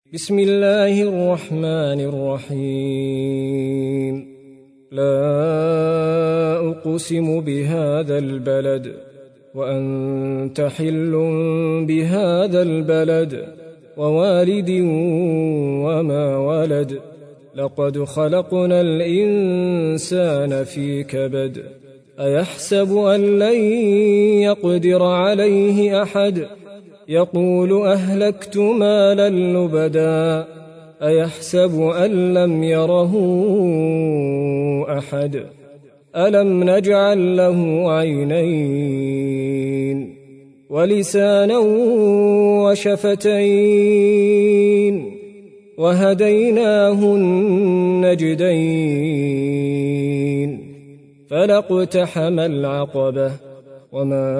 بسم الله الرحمن الرحيم لا أقسم بهذا البلد وأنت حل بهذا البلد ووالد وما ولد لقد خلقنا الإنسان في كبد أيحسب أن لن يقدر عليه أحد يقول أهلكت مالا لبدا أيحسب أن لم يره أحد ألم نجعل له عينين ولسانا وشفتين وهديناه النجدين فلاقتحم العقبة وما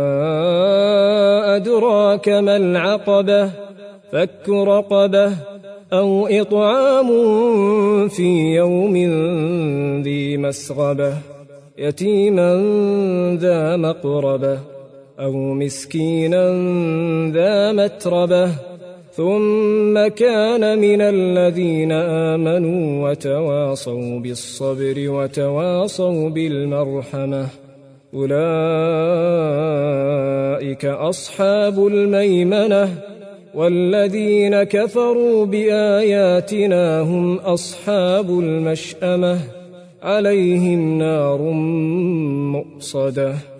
أدراك ما العقبة فك رقبة أو إطعام في يوم ذي مسغبة يتيما ذا مقربة أو مسكينا ذا متربة ثم كان من الذين آمنوا وتواصوا بالصبر وتواصوا بالمرحمة أولئك أصحاب الميمنة والذين كفروا بآياتنا هم أصحاب المشأمة عليهم نار مؤصدة